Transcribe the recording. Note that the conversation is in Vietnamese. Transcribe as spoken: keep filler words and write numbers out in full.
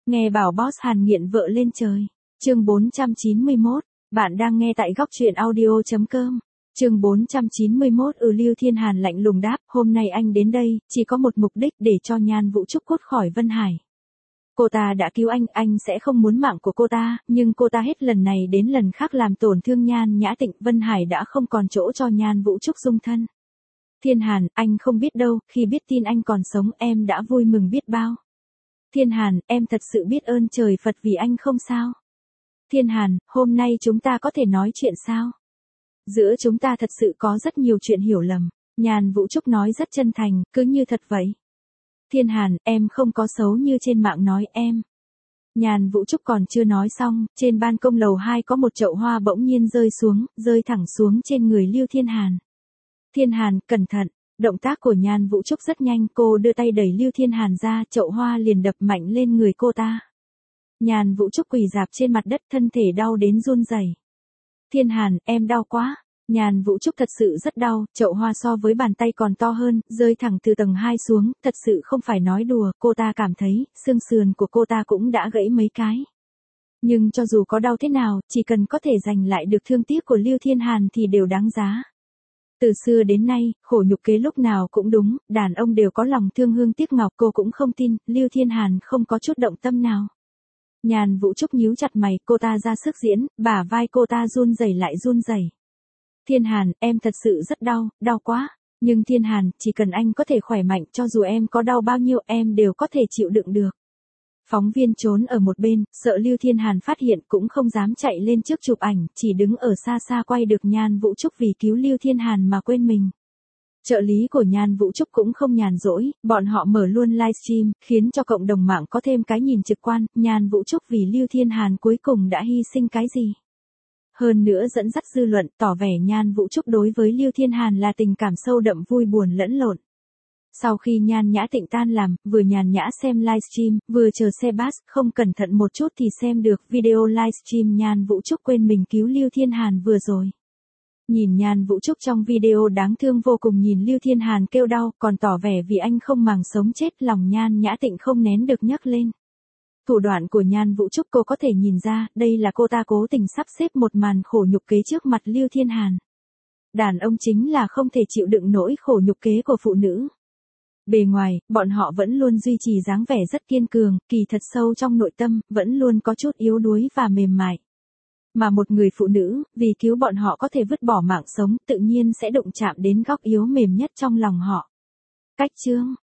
Nghe bảo boss Hàn nghiện vợ lên trời. Chương bốn trăm chín mươi mốt, bạn đang nghe tại góc truyện audio chấm com. Chương bốn trăm chín mươi mốt. Ừ Lưu Thiên Hàn lạnh lùng đáp, hôm nay anh đến đây, chỉ có một mục đích để cho Nhan Vũ Trúc cút khỏi Vân Hải. Cô ta đã cứu anh, anh sẽ không muốn mạng của cô ta, nhưng cô ta hết lần này đến lần khác làm tổn thương Nhan Nhã Tịnh, Vân Hải đã không còn chỗ cho Nhan Vũ Trúc dung thân. Thiên Hàn, anh không biết đâu, khi biết tin anh còn sống em đã vui mừng biết bao. Thiên Hàn, em thật sự biết ơn trời Phật vì anh không sao. Thiên Hàn, hôm nay chúng ta có thể nói chuyện sao? Giữa chúng ta thật sự có rất nhiều chuyện hiểu lầm. Nhan Vũ Trúc nói rất chân thành, cứ như thật vậy. Thiên Hàn, em không có xấu như trên mạng nói em. Nhan Vũ Trúc còn chưa nói xong, trên ban công lầu hai có một chậu hoa bỗng nhiên rơi xuống, rơi thẳng xuống trên người Lưu Thiên Hàn. Thiên Hàn, cẩn thận. Động tác của Nhan Vũ Trúc rất nhanh, cô đưa tay đẩy Lưu Thiên Hàn ra, chậu hoa liền đập mạnh lên người cô ta. Nhan Vũ Trúc quỳ rạp trên mặt đất, thân thể đau đến run rẩy. Thiên Hàn, em đau quá. Nhan Vũ Trúc thật sự rất đau, chậu hoa so với bàn tay còn to hơn, rơi thẳng từ tầng hai xuống, thật sự không phải nói đùa, cô ta cảm thấy, xương sườn của cô ta cũng đã gãy mấy cái. Nhưng cho dù có đau thế nào, chỉ cần có thể giành lại được thương tiếc của Lưu Thiên Hàn thì đều đáng giá. Từ xưa đến nay, khổ nhục kế lúc nào cũng đúng, đàn ông đều có lòng thương hương tiếc ngọc, cô cũng không tin, Lưu Thiên Hàn không có chút động tâm nào. Nhan Vũ Trúc nhíu chặt mày, cô ta ra sức diễn, bả vai cô ta run rẩy lại run rẩy. Thiên Hàn, em thật sự rất đau, đau quá. Nhưng Thiên Hàn, chỉ cần anh có thể khỏe mạnh, cho dù em có đau bao nhiêu em đều có thể chịu đựng được. Phóng viên trốn ở một bên, sợ Lưu Thiên Hàn phát hiện cũng không dám chạy lên trước chụp ảnh, chỉ đứng ở xa xa quay được Nhan Vũ Trúc vì cứu Lưu Thiên Hàn mà quên mình. Trợ lý của Nhan Vũ Trúc cũng không nhàn rỗi, bọn họ mở luôn livestream, khiến cho cộng đồng mạng có thêm cái nhìn trực quan, Nhan Vũ Trúc vì Lưu Thiên Hàn cuối cùng đã hy sinh cái gì. Hơn nữa dẫn dắt dư luận, tỏ vẻ Nhan Vũ Trúc đối với Lưu Thiên Hàn là tình cảm sâu đậm vui buồn lẫn lộn. Sau khi Nhan Nhã Tịnh tan làm, vừa nhàn nhã xem livestream, vừa chờ xe bus, không cẩn thận một chút thì xem được video livestream Nhan Vũ Trúc quên mình cứu Lưu Thiên Hàn vừa rồi. Nhìn Nhan Vũ Trúc trong video đáng thương vô cùng, nhìn Lưu Thiên Hàn kêu đau, còn tỏ vẻ vì anh không màng sống chết, lòng Nhan Nhã Tịnh không nén được nhấc lên. Thủ đoạn của Nhan Vũ Trúc cô có thể nhìn ra, đây là cô ta cố tình sắp xếp một màn khổ nhục kế trước mặt Lưu Thiên Hàn. Đàn ông chính là không thể chịu đựng nỗi khổ nhục kế của phụ nữ. Bề ngoài, bọn họ vẫn luôn duy trì dáng vẻ rất kiên cường, kỳ thật sâu trong nội tâm, vẫn luôn có chút yếu đuối và mềm mại. Mà một người phụ nữ, vì cứu bọn họ có thể vứt bỏ mạng sống, tự nhiên sẽ đụng chạm đến góc yếu mềm nhất trong lòng họ. Cách chương